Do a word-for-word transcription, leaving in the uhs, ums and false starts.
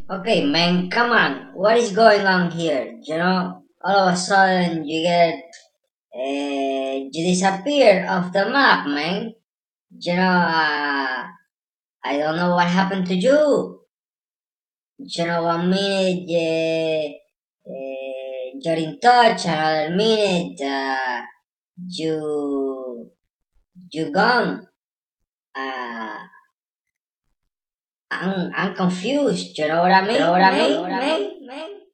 Okay, man, come on. What is going on here? You know, all of a sudden you get, uh, you disappear off the map, man. You know, uh, I don't know what happened to you. You know, one minute uh, uh, you're in touch, another minute uh, you you gone. Uh, I'm I'm confused. You know what I mean? You know what I mean, man?